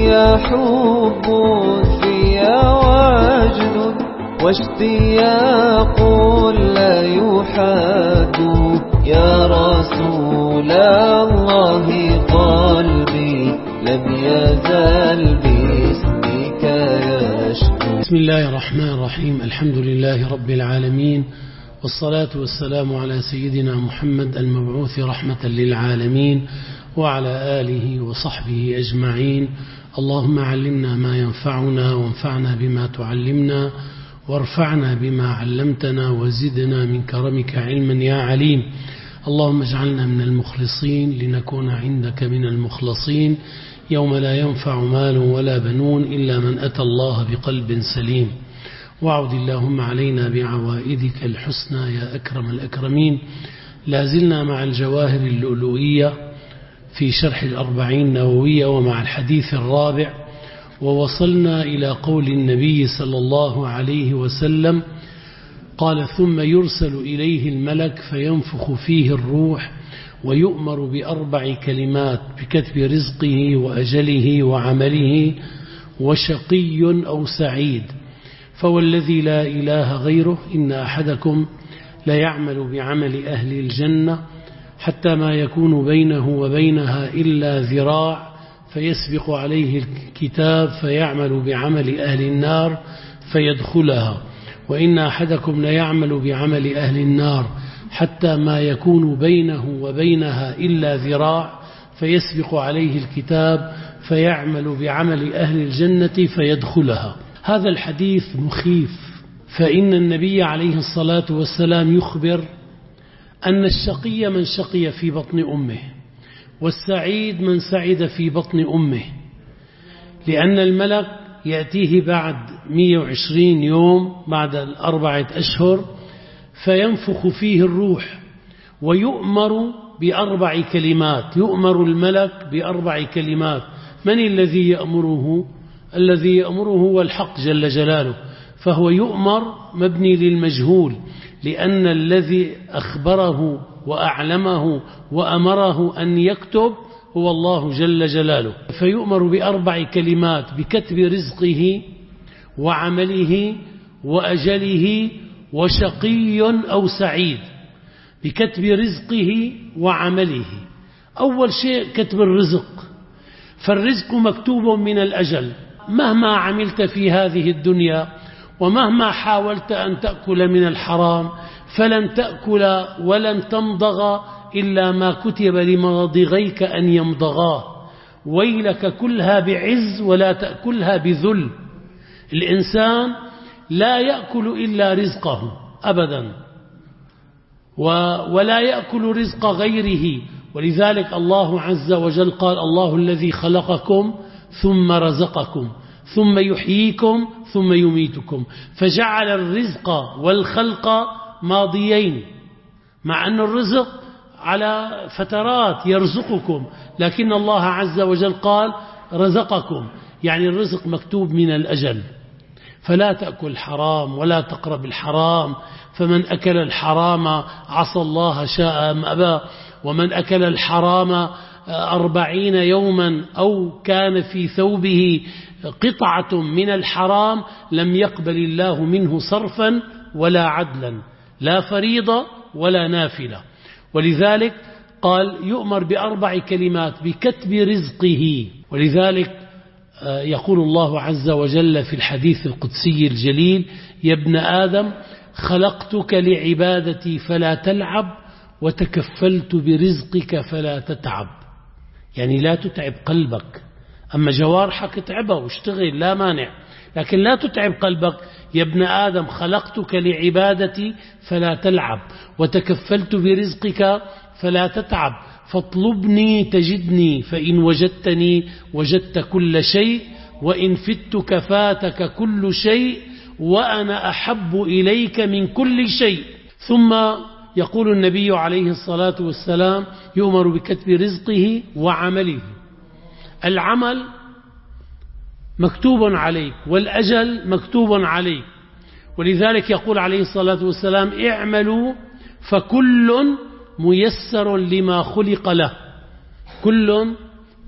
في حب في وجد واشتياق لا يحاد يا رسول الله قلبي لم يزل باسمك يشكو. بسم الله الرحمن الرحيم. الحمد لله رب العالمين، والصلاة والسلام على سيدنا محمد المبعوث رحمة للعالمين وعلى آله وصحبه أجمعين. اللهم علمنا ما ينفعنا وانفعنا بما تعلمنا وارفعنا بما علمتنا وزدنا من كرمك علما يا عليم. اللهم اجعلنا من المخلصين لنكون عندك من المخلصين يوم لا ينفع مال ولا بنون إلا من أتى الله بقلب سليم. واعد اللهم علينا بعوائدك الحسنى يا أكرم الأكرمين. لازلنا مع الجواهر اللؤلؤية في شرح الأربعين نووية ومع الحديث الرابع، ووصلنا إلى قول النبي صلى الله عليه وسلم قال: ثم يرسل إليه الملك فينفخ فيه الروح ويؤمر بأربع كلمات بكتب رزقه وأجله وعمله وشقي أو سعيد. فوالذي لا إله غيره إن أحدكم لا يعمل بعمل أهل الجنة حتى ما يكون بينه وبينها إلا ذراع فيسبق عليه الكتاب فيعمل بعمل أهل النار فيدخلها، وإن أحدكم لا يعمل بعمل أهل النار حتى ما يكون بينه وبينها إلا ذراع فيسبق عليه الكتاب فيعمل بعمل أهل الجنة فيدخلها. هذا الحديث مخيف، فإن النبي عليه الصلاة والسلام يخبر أن الشقي من شقي في بطن أمه والسعيد من سعد في بطن أمه، لأن الملك يأتيه بعد 120 يوم بعد 4 أشهر فينفخ فيه الروح ويؤمر ب4 كلمات. يؤمر الملك ب4 كلمات. من الذي يأمره؟ الذي يأمره هو الحق جل جلاله، فهو يؤمر مبني للمجهول، لأن الذي أخبره وأعلمه وأمره أن يكتب هو الله جل جلاله. فيؤمر ب4 كلمات بكتب رزقه وعمله وأجله وشقي أو سعيد. بكتب رزقه وعمله، أول شيء كتب الرزق، فالرزق مكتوب من الأجل. مهما عملت في هذه الدنيا ومهما حاولت أن تأكل من الحرام فلن تأكل ولن تمضغ إلا ما كتب لمضغيك أن يمضغاه. ويلك كلها بعز ولا تأكلها بذل. الإنسان لا يأكل إلا رزقه أبدا، ولا يأكل رزق غيره. ولذلك الله عز وجل قال: الله الذي خلقكم ثم رزقكم ثم يحييكم ثم يميتكم. فجعل الرزق والخلق ماضيين، مع أن الرزق على فترات يرزقكم، لكن الله عز وجل قال رزقكم، يعني الرزق مكتوب من الأجل. فلا تأكل حرام ولا تقرب الحرام، فمن أكل الحرام عصى الله شاء أم أبى. ومن أكل الحرام 40 يوما أو كان في ثوبه قطعة من الحرام لم يقبل الله منه صرفا ولا عدلا، لا فريضة ولا نافلة. ولذلك قال يؤمر ب4 كلمات بكتب رزقه. ولذلك يقول الله عز وجل في الحديث القدسي الجليل: يا ابن آدم خلقتك لعبادتي فلا تلعب وتكفلت برزقك فلا تتعب. يعني لا تتعب قلبك، أما جوارحك اتعبها واشتغل لا مانع، لكن لا تتعب قلبك. يا ابن آدم خلقتك لعبادتي فلا تلعب وتكفلت برزقك فلا تتعب، فاطلبني تجدني، فإن وجدتني وجدت كل شيء، وإن فتك فاتك كل شيء، وأنا أحب إليك من كل شيء. ثم يقول النبي عليه الصلاة والسلام: يؤمر بكتب رزقه وعمله. العمل مكتوب عليك والأجل مكتوب عليك. ولذلك يقول عليه الصلاة والسلام: اعملوا فكل ميسر لما خلق له. كل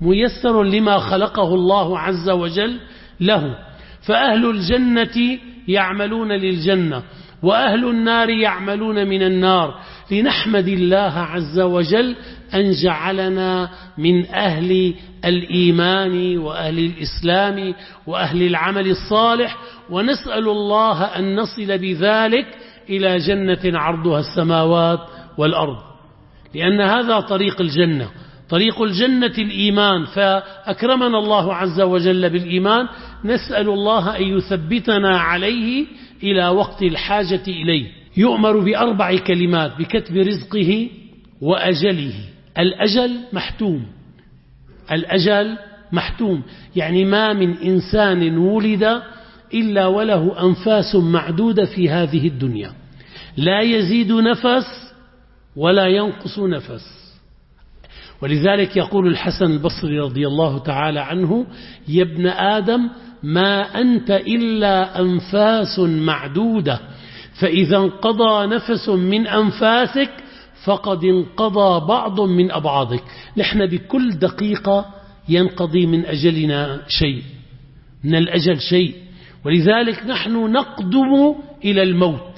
ميسر لما خلقه الله عز وجل له. فأهل الجنة يعملون للجنة وأهل النار يعملون من النار، لنحمد الله عز وجل أن جعلنا من أهل الإيمان وأهل الإسلام وأهل العمل الصالح، ونسأل الله أن نصل بذلك إلى جنة عرضها السماوات والأرض، لأن هذا طريق الجنة. طريق الجنة الإيمان، فأكرمنا الله عز وجل بالإيمان، نسأل الله أن يثبتنا عليه إلى وقت الحاجة إليه. يؤمر بأربع كلمات: بكتب رزقه وأجله. الأجل محتوم، الأجل محتوم، يعني ما من إنسان ولد إلا وله أنفاس معدودة في هذه الدنيا، لا يزيد نفس ولا ينقص نفس. ولذلك يقول الحسن البصري رضي الله تعالى عنه: يا ابن آدم ما أنت إلا أنفاس معدودة، فإذا انقضى نفس من أنفاسك فقد انقضى بعض من أبعادك. نحن بكل دقيقة ينقضي من أجلنا شيء، من الأجل شيء، ولذلك نحن نقدم إلى الموت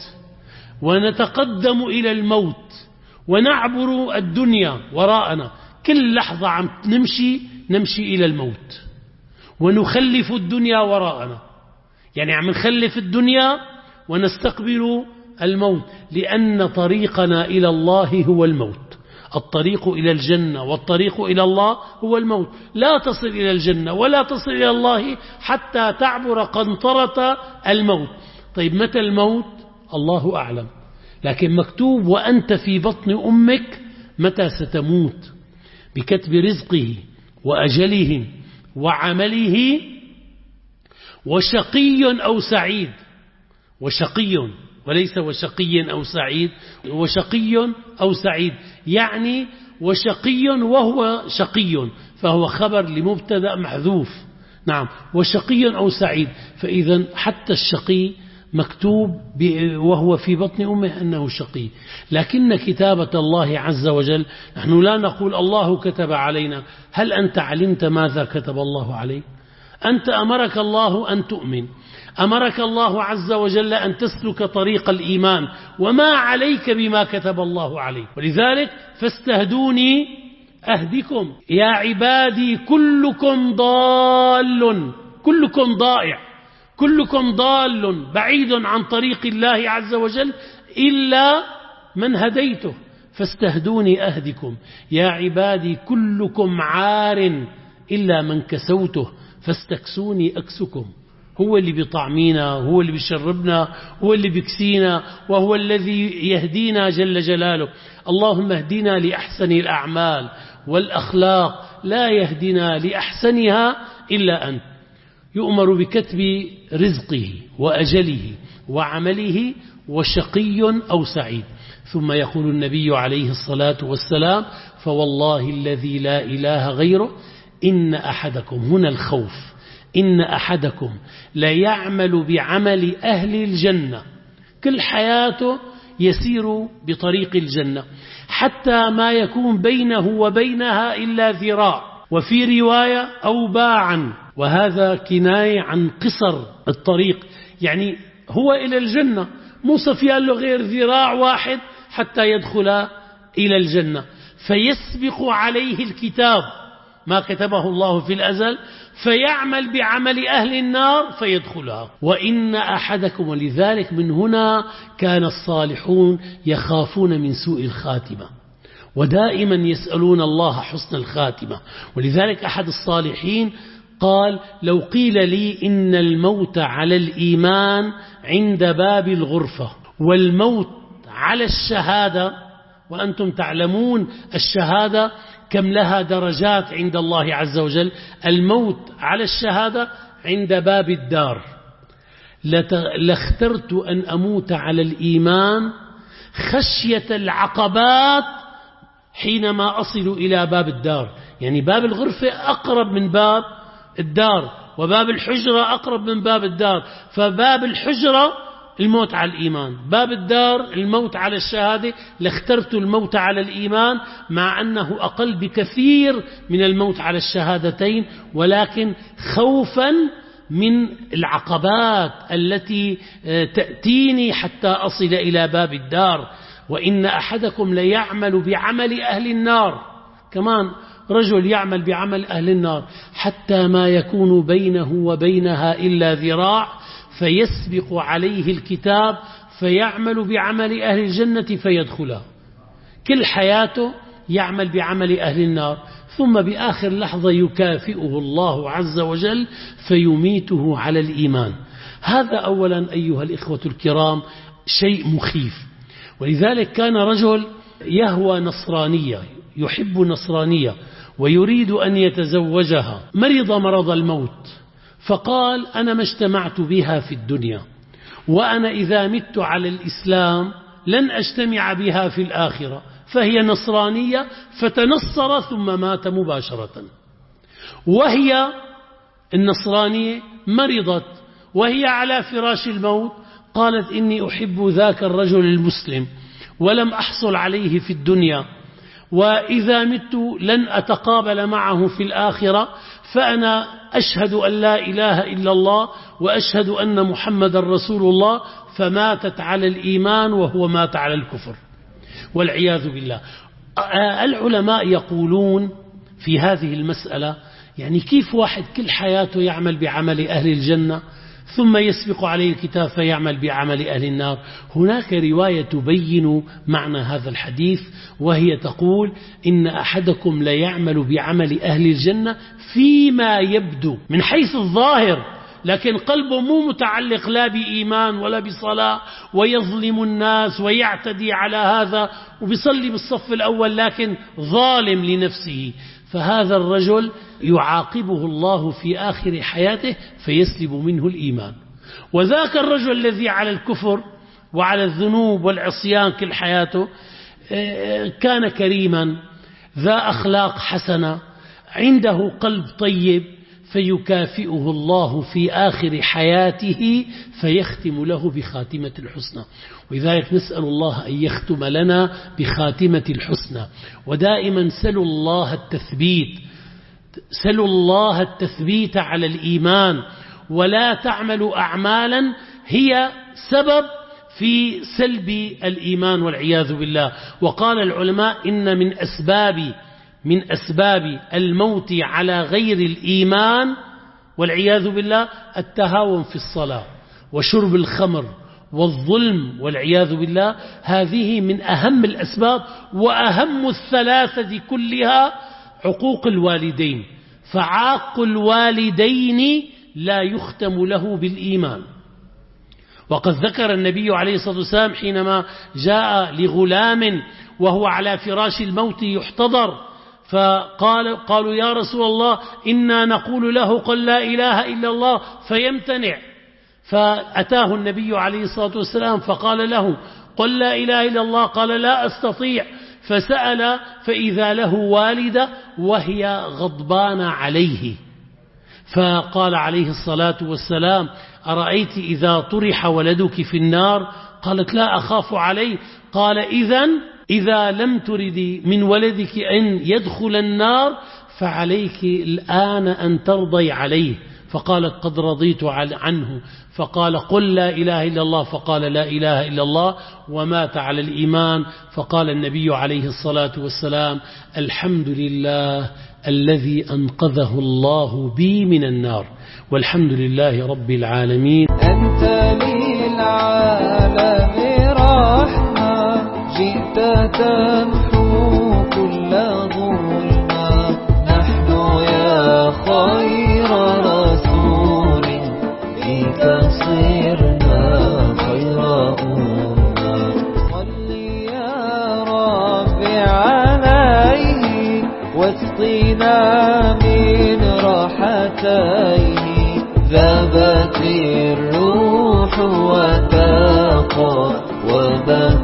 ونتقدم إلى الموت ونعبر الدنيا وراءنا. كل لحظة عم نمشي إلى الموت، ونخلف الدنيا وراءنا، يعني عم نخلف الدنيا ونستقبل الموت، لأن طريقنا إلى الله هو الموت. الطريق إلى الجنة والطريق إلى الله هو الموت. لا تصل إلى الجنة ولا تصل إلى الله حتى تعبر قنطرة الموت. طيب متى الموت؟ الله أعلم، لكن مكتوب وأنت في بطن أمك متى ستموت. بكتب رزقه وأجله وعمله، وشقي أو سعيد. وشقي وليس وشقي أو سعيد، وشقي أو سعيد، يعني وشقي وهو شقي، فهو خبر لمبتدأ محذوف. نعم، وشقي أو سعيد. فإذا حتى الشقي مكتوب وهو في بطن أمه أنه شقي. لكن كتابة الله عز وجل، نحن لا نقول الله كتب علينا. هل أنت علمت ماذا كتب الله عليك؟ أنت أمرك الله أن تؤمن، أمرك الله عز وجل أن تسلك طريق الإيمان، وما عليك بما كتب الله عليك. ولذلك فاستهدوني أهدكم. يا عبادي كلكم ضال، كلكم ضائع، كلكم ضال بعيد عن طريق الله عز وجل إلا من هديته، فاستهدوني أهدكم. يا عبادي كلكم عار إلا من كسوته، فاستكسوني أكسكم. هو اللي بيطعمينا، هو اللي بيشربنا، هو اللي بيكسينا، وهو الذي يهدينا جل جلاله. اللهم اهدنا لأحسن الأعمال والأخلاق، لا يهدنا لأحسنها إلا أنت. يؤمر بكتب رزقه وأجله وعمله، وشقي أو سعيد. ثم يقول النبي عليه الصلاة والسلام: فوالله الذي لا إله غيره إن أحدكم، هنا الخوف، إن أحدكم ليعمل بعمل أهل الجنة، كل حياته يسير بطريق الجنة، حتى ما يكون بينه وبينها إلا ذراع، وفي رواية أو باعا، وهذا كناية عن قصر الطريق، يعني هو إلى الجنة موسى في له غير ذراع واحد حتى يدخل إلى الجنة، فيسبق عليه الكتاب ما كتبه الله في الأزل، فيعمل بعمل أهل النار فيدخلها. وإن أحدكم، ولذلك من هنا كان الصالحون يخافون من سوء الخاتمة، ودائما يسألون الله حسن الخاتمة. ولذلك أحد الصالحين قال: لو قيل لي إن الموت على الإيمان عند باب الغرفة، والموت على الشهادة، وأنتم تعلمون الشهادة كم لها درجات عند الله عز وجل، الموت على الشهادة عند باب الدار، لاخترت أن أموت على الإيمان خشية العقبات حينما أصل إلى باب الدار. يعني باب الغرفة أقرب من باب الدار، وباب الحجرة أقرب من باب الدار، فباب الحجرة الموت على الإيمان، باب الدار الموت على الشهادة، لاخترت الموت على الإيمان مع أنه أقل بكثير من الموت على الشهادتين، ولكن خوفا من العقبات التي تأتيني حتى أصل إلى باب الدار. وإن أحدكم ليعمل بعمل أهل النار، كمان رجل يعمل بعمل أهل النار حتى ما يكون بينه وبينها إلا ذراع فيسبق عليه الكتاب فيعمل بعمل أهل الجنة فيدخلها. كل حياته يعمل بعمل أهل النار، ثم بآخر لحظة يكافئه الله عز وجل فيميته على الإيمان. هذا أولا أيها الإخوة الكرام شيء مخيف. ولذلك كان رجل يهوى نصرانية، يحب نصرانية ويريد أن يتزوجها، مرض مرض الموت، فقال أنا ما اجتمعت بها في الدنيا، وأنا إذا مت على الإسلام لن أجتمع بها في الآخرة، فهي نصرانية، فتنصر ثم مات مباشرة. وهي النصرانية مرضت وهي على فراش الموت، قالت إني أحب ذاك الرجل المسلم ولم أحصل عليه في الدنيا، وإذا مت لن أتقابل معه في الآخرة، فأنا أشهد أن لا إله إلا الله وأشهد أن محمد رسول الله، فماتت على الإيمان وهو مات على الكفر والعياذ بالله. العلماء يقولون في هذه المسألة يعني كيف واحد كل حياته يعمل بعمل أهل الجنة ثم يسبق عليه الكتاب فيعمل بعمل أهل النار؟ هناك رواية تبين معنى هذا الحديث، وهي تقول إن أحدكم ليعمل بعمل أهل الجنة فيما يبدو من حيث الظاهر، لكن قلبه مو متعلق لا بإيمان ولا بصلاة، ويظلم الناس ويعتدي على هذا وبيصلي بالصف الأول لكن ظالم لنفسه. فهذا الرجل يعاقبه الله في آخر حياته فيسلب منه الإيمان. وذاك الرجل الذي على الكفر وعلى الذنوب والعصيان كل حياته كان كريما ذا أخلاق حسنة عنده قلب طيب، فيكافئه الله في آخر حياته فيختم له بخاتمة الحسنى. ولذلك نسأل الله أن يختم لنا بخاتمة الحسنى. ودائما سلوا الله التثبيت، سلوا الله التثبيت على الإيمان، ولا تعملوا أعمالا هي سبب في سلب الإيمان والعياذ بالله. وقال العلماء إن من أسباب الموت على غير الإيمان والعياذ بالله التهاون في الصلاة وشرب الخمر والظلم والعياذ بالله. هذه من أهم الأسباب، وأهم الثلاثة كلها عقوق الوالدين، فعاق الوالدين لا يختم له بالإيمان. وقد ذكر النبي عليه الصلاة والسلام حينما جاء لغلام وهو على فراش الموت يحتضر، قالوا يا رسول الله إنا نقول له قل لا إله إلا الله فيمتنع، فأتاه النبي عليه الصلاة والسلام فقال له قل لا إله إلا الله، قال لا أستطيع، فسأل فإذا له والدة وهي غضبان عليه، فقال عليه الصلاة والسلام أرأيت إذا طرح ولدك في النار؟ قالت لا أخاف عليه. قال إذا لم تردي من ولدك أن يدخل النار فعليك الآن أن ترضي عليه. فقالت قد رضيت عنه، فقال قل لا إله إلا الله، فقال لا إله إلا الله ومات على الإيمان. فقال النبي عليه الصلاة والسلام الحمد لله الذي أنقذه الله بي من النار، والحمد لله رب العالمين. أنت للعالم رحمة، جئت تمحو كل ظلمة، نحن يا خير رسول فيك صرنا خير أمة. صل يا رب عليه واسقنا من راحتيه، ذابت الروح وتاقى وبكى